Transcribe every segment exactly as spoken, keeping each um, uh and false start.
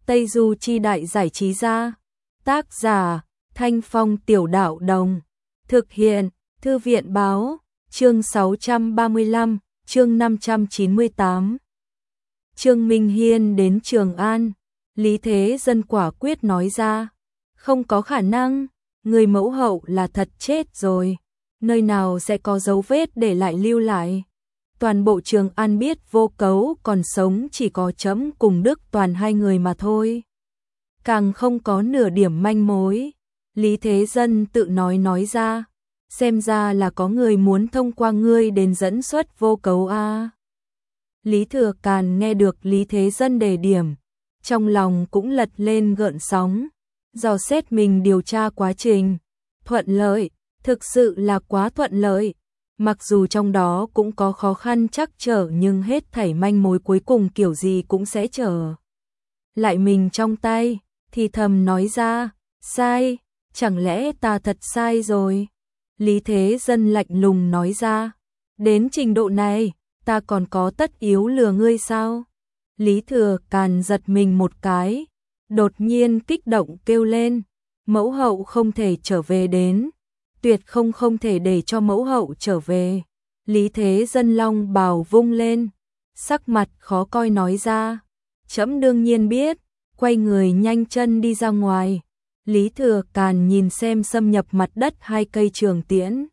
Tây Du Chi Đại Giải Trí Gia. Tác giả, Thanh Phong Tiểu Đạo Đồng. Thực hiện, Thư viện Báo. Chương sáu trăm ba mươi lăm, chương năm trăm chín mươi tám. Trương Minh Hiên đến Trường An. Lý Thế Dân quả quyết nói ra. Không có khả năng, người mẫu hậu là thật chết rồi. Nơi nào sẽ có dấu vết để lại lưu lại. Toàn bộ Trường An biết Vô Cấu còn sống chỉ có Trẫm cùng Đức Toàn hai người mà thôi. Càng không có nửa điểm manh mối. Lý Thế Dân tự nói nói ra. Xem ra là có người muốn thông qua ngươi đến dẫn xuất Vô Cấu a. À. Lý Thừa Càn nghe được Lý Thế Dân đề điểm, trong lòng cũng lật lên gợn sóng, dò xét mình điều tra quá trình, thuận lợi, thực sự là quá thuận lợi. Mặc dù trong đó cũng có khó khăn trắc trở nhưng hết thảy manh mối cuối cùng kiểu gì cũng sẽ trở lại mình trong tay, thì thầm nói ra, sai, chẳng lẽ ta thật sai rồi? Lý Thế Dân lạnh lùng nói ra, đến trình độ này, ta còn có tất yếu lừa ngươi sao? Lý Thừa Càn giật mình một cái, đột nhiên kích động kêu lên, mẫu hậu không thể trở về đến, tuyệt không không thể để cho mẫu hậu trở về. Lý Thế Dân long bào vung lên, sắc mặt khó coi nói ra, trẫm đương nhiên biết, quay người nhanh chân đi ra ngoài. Lý Thừa Càn nhìn xem xâm nhập mặt đất hai cây trường tiễn,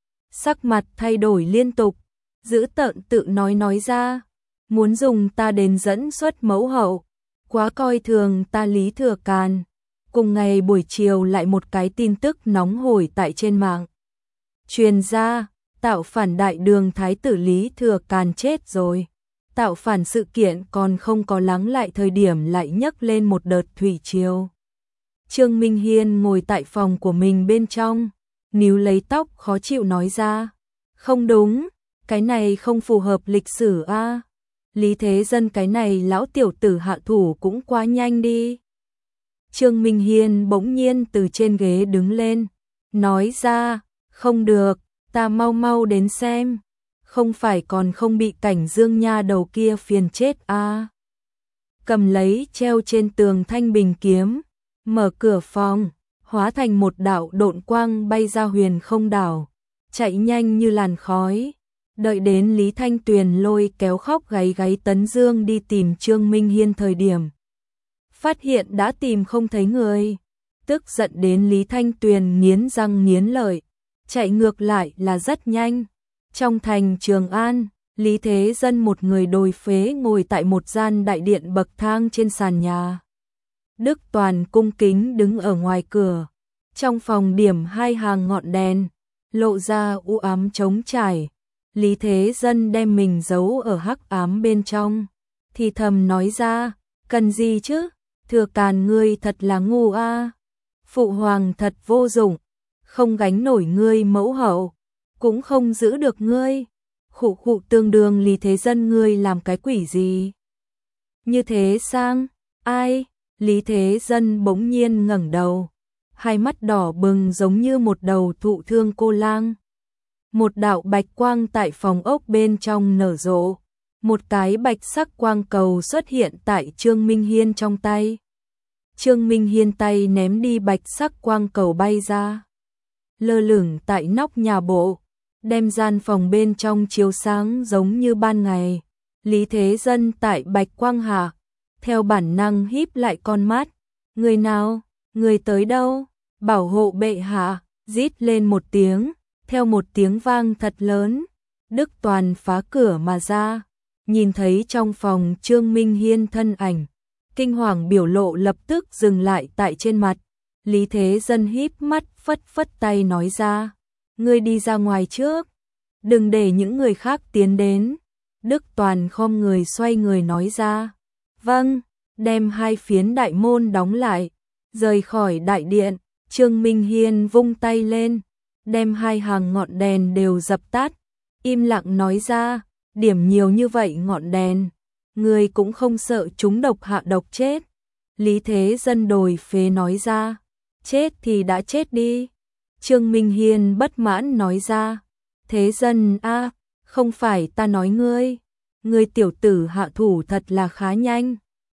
sắc mặt thay đổi liên tục, giữ tợn tự nói nói ra, muốn dùng ta đến dẫn xuất mẫu hậu, quá coi thường ta Lý Thừa Càn. Cùng ngày buổi chiều lại một cái tin tức nóng hổi tại trên mạng truyền ra, tạo phản đại đường thái tử Lý Thừa Càn chết rồi. Tạo phản sự kiện còn không có lắng lại thời điểm lại nhấc lên một đợt thủy triều. Trương Minh Hiên ngồi tại phòng của mình bên trong, níu lấy tóc khó chịu nói ra, không đúng, cái này không phù hợp lịch sử a. À. Lý Thế Dân cái này lão tiểu tử hạ thủ cũng quá nhanh đi. Trương Minh Hiên bỗng nhiên từ trên ghế đứng lên, nói ra, không được, ta mau mau đến xem, không phải còn không bị Cảnh Dương nha đầu kia phiền chết a. À. Cầm lấy treo trên tường thanh bình kiếm, mở cửa phòng, hóa thành một đạo độn quang bay ra huyền không đảo, chạy nhanh như làn khói. Đợi đến Lý Thanh Tuyền lôi kéo khóc gáy gáy Tấn Dương đi tìm Trương Minh Hiên thời điểm, phát hiện đã tìm không thấy người, tức giận đến Lý Thanh Tuyền nghiến răng nghiến lợi, chạy ngược lại là rất nhanh. Trong thành Trường An, Lý Thế Dân một người đồi phế ngồi tại một gian đại điện bậc thang trên sàn nhà. Đức Toàn cung kính đứng ở ngoài cửa, trong phòng điểm hai hàng ngọn đèn, lộ ra u ám trống trải. Lý Thế Dân đem mình giấu ở hắc ám bên trong, thì thầm nói ra, cần gì chứ, Thừa Càn ngươi thật là ngu a, à. Phụ hoàng thật vô dụng, không gánh nổi ngươi mẫu hậu, cũng không giữ được ngươi. Khụ khụ tương đương Lý Thế Dân ngươi làm cái quỷ gì? Như thế sang, ai? Lý Thế Dân bỗng nhiên ngẩng đầu, hai mắt đỏ bừng giống như một đầu thụ thương cô lang. Một đạo bạch quang tại phòng ốc bên trong nở rộ, một cái bạch sắc quang cầu xuất hiện tại Trương Minh Hiên trong tay. Trương Minh Hiên tay ném đi bạch sắc quang cầu bay ra, lơ lửng tại nóc nhà bộ, đem gian phòng bên trong chiếu sáng giống như ban ngày. Lý Thế Dân tại bạch quang hạ, theo bản năng híp lại con mắt, người nào, người tới đâu, bảo hộ bệ hạ, rít lên một tiếng. Theo một tiếng vang thật lớn, Đức Toàn phá cửa mà ra, nhìn thấy trong phòng Trương Minh Hiên thân ảnh, kinh hoàng biểu lộ lập tức dừng lại tại trên mặt. Lý Thế Dân híp mắt phất phất tay nói ra, ngươi đi ra ngoài trước, đừng để những người khác tiến đến. Đức Toàn khom người xoay người nói ra, vâng, đem hai phiến đại môn đóng lại, rời khỏi đại điện. Trương Minh Hiên vung tay lên, đem hai hàng ngọn đèn đều dập tắt, im lặng nói ra, điểm nhiều như vậy ngọn đèn, người cũng không sợ chúng độc hạ độc chết. Lý Thế Dân đồi phế nói ra, chết thì đã chết đi. Trương Minh Hiên bất mãn nói ra, Thế Dân a, à, không phải ta nói ngươi, ngươi tiểu tử hạ thủ thật là khá nhanh,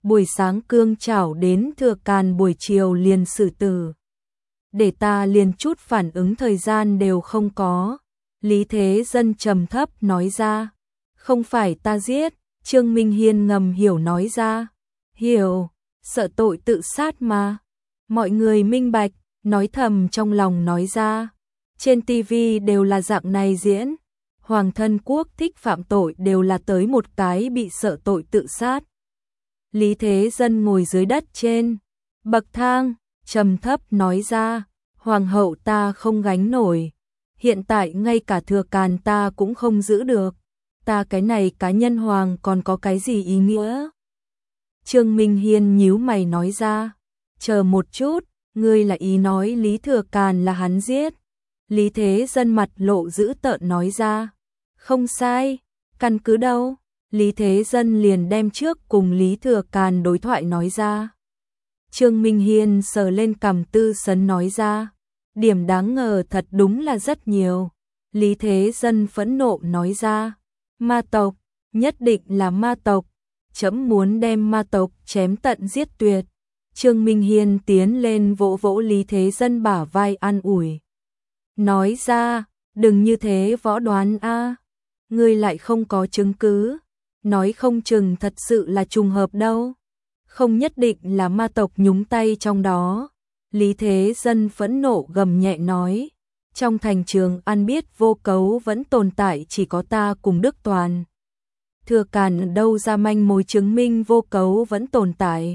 buổi sáng cương chảo đến Thừa Càn buổi chiều liền xử tử. Để ta liền chút phản ứng thời gian đều không có. Lý Thế Dân trầm thấp nói ra. Không phải ta giết, Trương Minh Hiên ngầm hiểu nói ra. Hiểu, sợ tội tự sát mà. Mọi người minh bạch, nói thầm trong lòng nói ra. Trên tivi đều là dạng này diễn. Hoàng thân quốc thích phạm tội đều là tới một cái bị sợ tội tự sát. Lý Thế Dân ngồi dưới đất trên bậc thang, trầm thấp nói ra. Hoàng hậu ta không gánh nổi. Hiện tại ngay cả Thừa Càn ta cũng không giữ được. Ta cái này cá nhân hoàng còn có cái gì ý nghĩa? Trương Minh Hiên nhíu mày nói ra. Chờ một chút, ngươi là ý nói Lý Thừa Càn là hắn giết. Lý Thế Dân mặt lộ dữ tợn nói ra. Không sai, căn cứ đâu? Lý Thế Dân liền đem trước cùng Lý Thừa Càn đối thoại nói ra. Trương Minh Hiên sờ lên cằm tư sấn nói ra. Điểm đáng ngờ thật đúng là rất nhiều. Lý Thế Dân phẫn nộ nói ra. Ma tộc, nhất định là ma tộc. Trẫm muốn đem ma tộc chém tận giết tuyệt. Trương Minh Hiên tiến lên vỗ vỗ Lý Thế Dân bả vai an ủi. Nói ra, đừng như thế võ đoán a, ngươi lại không có chứng cứ. Nói không chừng thật sự là trùng hợp đâu. Không nhất định là ma tộc nhúng tay trong đó. Lý Thế Dân phẫn nộ gầm nhẹ nói. Trong thành Trường An biết Vô Cấu vẫn tồn tại chỉ có ta cùng Đức Toàn. Thừa Càn đâu ra manh mối chứng minh Vô Cấu vẫn tồn tại.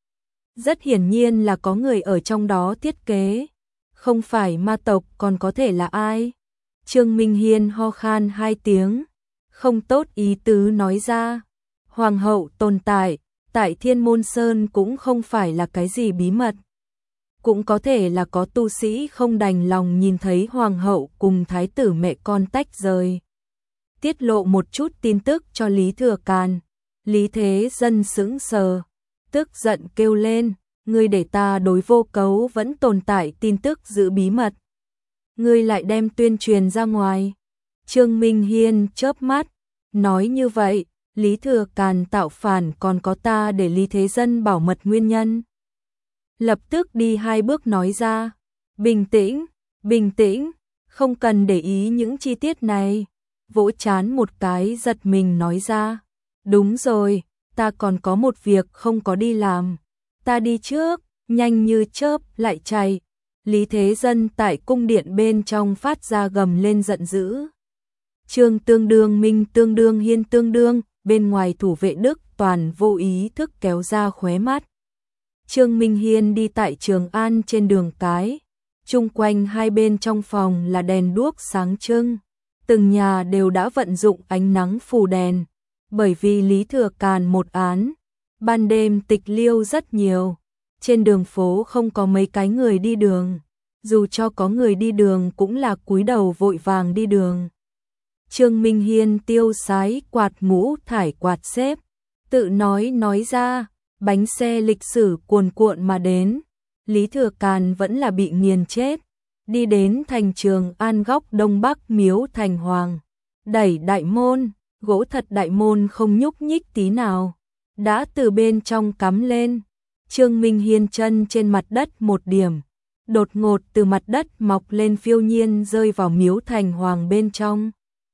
Rất hiển nhiên là có người ở trong đó thiết kế. Không phải ma tộc còn có thể là ai? Trương Minh Hiên ho khan hai tiếng. Không tốt ý tứ nói ra. Hoàng hậu tồn tại, tại Thiên Môn Sơn cũng không phải là cái gì bí mật. Cũng có thể là có tu sĩ không đành lòng nhìn thấy hoàng hậu cùng thái tử mẹ con tách rời. Tiết lộ một chút tin tức cho Lý Thừa Càn. Lý Thế Dân sững sờ, tức giận kêu lên, ngươi để ta đối Vô Cấu vẫn tồn tại tin tức giữ bí mật. Ngươi lại đem tuyên truyền ra ngoài. Trương Minh Hiên chớp mắt, nói như vậy, Lý Thừa Càn tạo phản còn có ta để Lý Thế Dân bảo mật nguyên nhân. Lập tức đi hai bước nói ra, bình tĩnh, bình tĩnh, không cần để ý những chi tiết này. Vỗ chán một cái giật mình nói ra, đúng rồi, ta còn có một việc không có đi làm. Ta đi trước, nhanh như chớp lại chạy. Lý Thế Dân tại cung điện bên trong phát ra gầm lên giận dữ. Trương tương đương Minh tương đương Hiên tương đương, bên ngoài thủ vệ Đức Toàn vô ý thức kéo ra khóe mắt. Trương Minh Hiên đi tại Trường An trên đường cái, chung quanh hai bên trong phòng là đèn đuốc sáng trưng, từng nhà đều đã vận dụng ánh nắng phủ đèn, bởi vì Lý Thừa Càn một án, ban đêm tịch liêu rất nhiều, trên đường phố không có mấy cái người đi đường, dù cho có người đi đường cũng là cúi đầu vội vàng đi đường. Trương Minh Hiên tiêu sái quạt mũ thải quạt xếp, tự nói nói ra, bánh xe lịch sử cuồn cuộn mà đến, Lý Thừa Càn vẫn là bị nghiền chết, đi đến thành Trường An góc đông bắc miếu thành hoàng, đẩy đại môn, gỗ thật đại môn không nhúc nhích tí nào, đã từ bên trong cắm lên. Trương Minh Hiên chân trên mặt đất một điểm, đột ngột từ mặt đất mọc lên phiêu nhiên rơi vào miếu thành hoàng bên trong.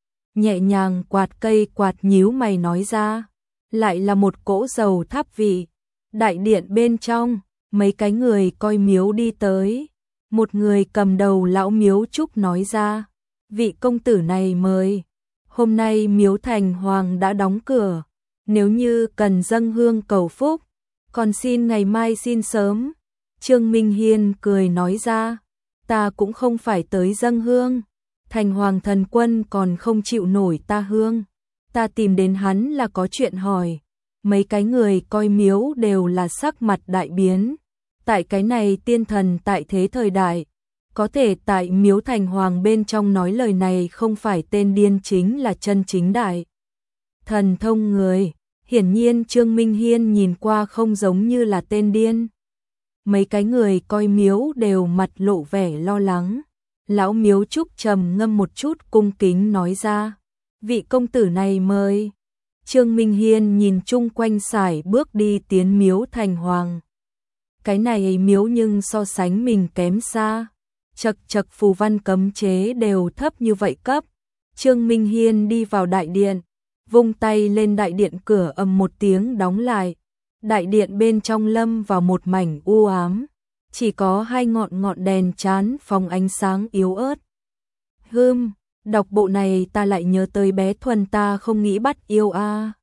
Nhẹ nhàng quạt cây quạt nhíu mày nói ra, lại là một cỗ dầu tháp vị. Đại điện bên trong, mấy cái người coi miếu đi tới. Một người cầm đầu lão miếu trúc nói ra, vị công tử này mời. Hôm nay miếu thành hoàng đã đóng cửa, nếu như cần dâng hương cầu phúc, còn xin ngày mai xin sớm. Trương Minh Hiên cười nói ra, ta cũng không phải tới dâng hương, thành hoàng thần quân còn không chịu nổi ta hương, ta tìm đến hắn là có chuyện hỏi. Mấy cái người coi miếu đều là sắc mặt đại biến, tại cái này tiên thần tại thế thời đại, có thể tại miếu thành hoàng bên trong nói lời này không phải tên điên chính là chân chính đại thần thông người. Hiển nhiên Trương Minh Hiên nhìn qua không giống như là tên điên. Mấy cái người coi miếu đều mặt lộ vẻ lo lắng. Lão miếu trúc trầm ngâm một chút cung kính nói ra, vị công tử này mời. Trương Minh Hiên nhìn chung quanh sải bước đi tiến miếu thành hoàng. Cái này miếu nhưng so sánh mình kém xa. Chật chật phù văn cấm chế đều thấp như vậy cấp. Trương Minh Hiên đi vào đại điện, vung tay lên đại điện cửa ầm một tiếng đóng lại. Đại điện bên trong lâm vào một mảnh u ám, chỉ có hai ngọn ngọn đèn chán phóng ánh sáng yếu ớt. Hừm, đọc bộ này ta lại nhớ tới bé Thuần ta không nghĩ bắt yêu a.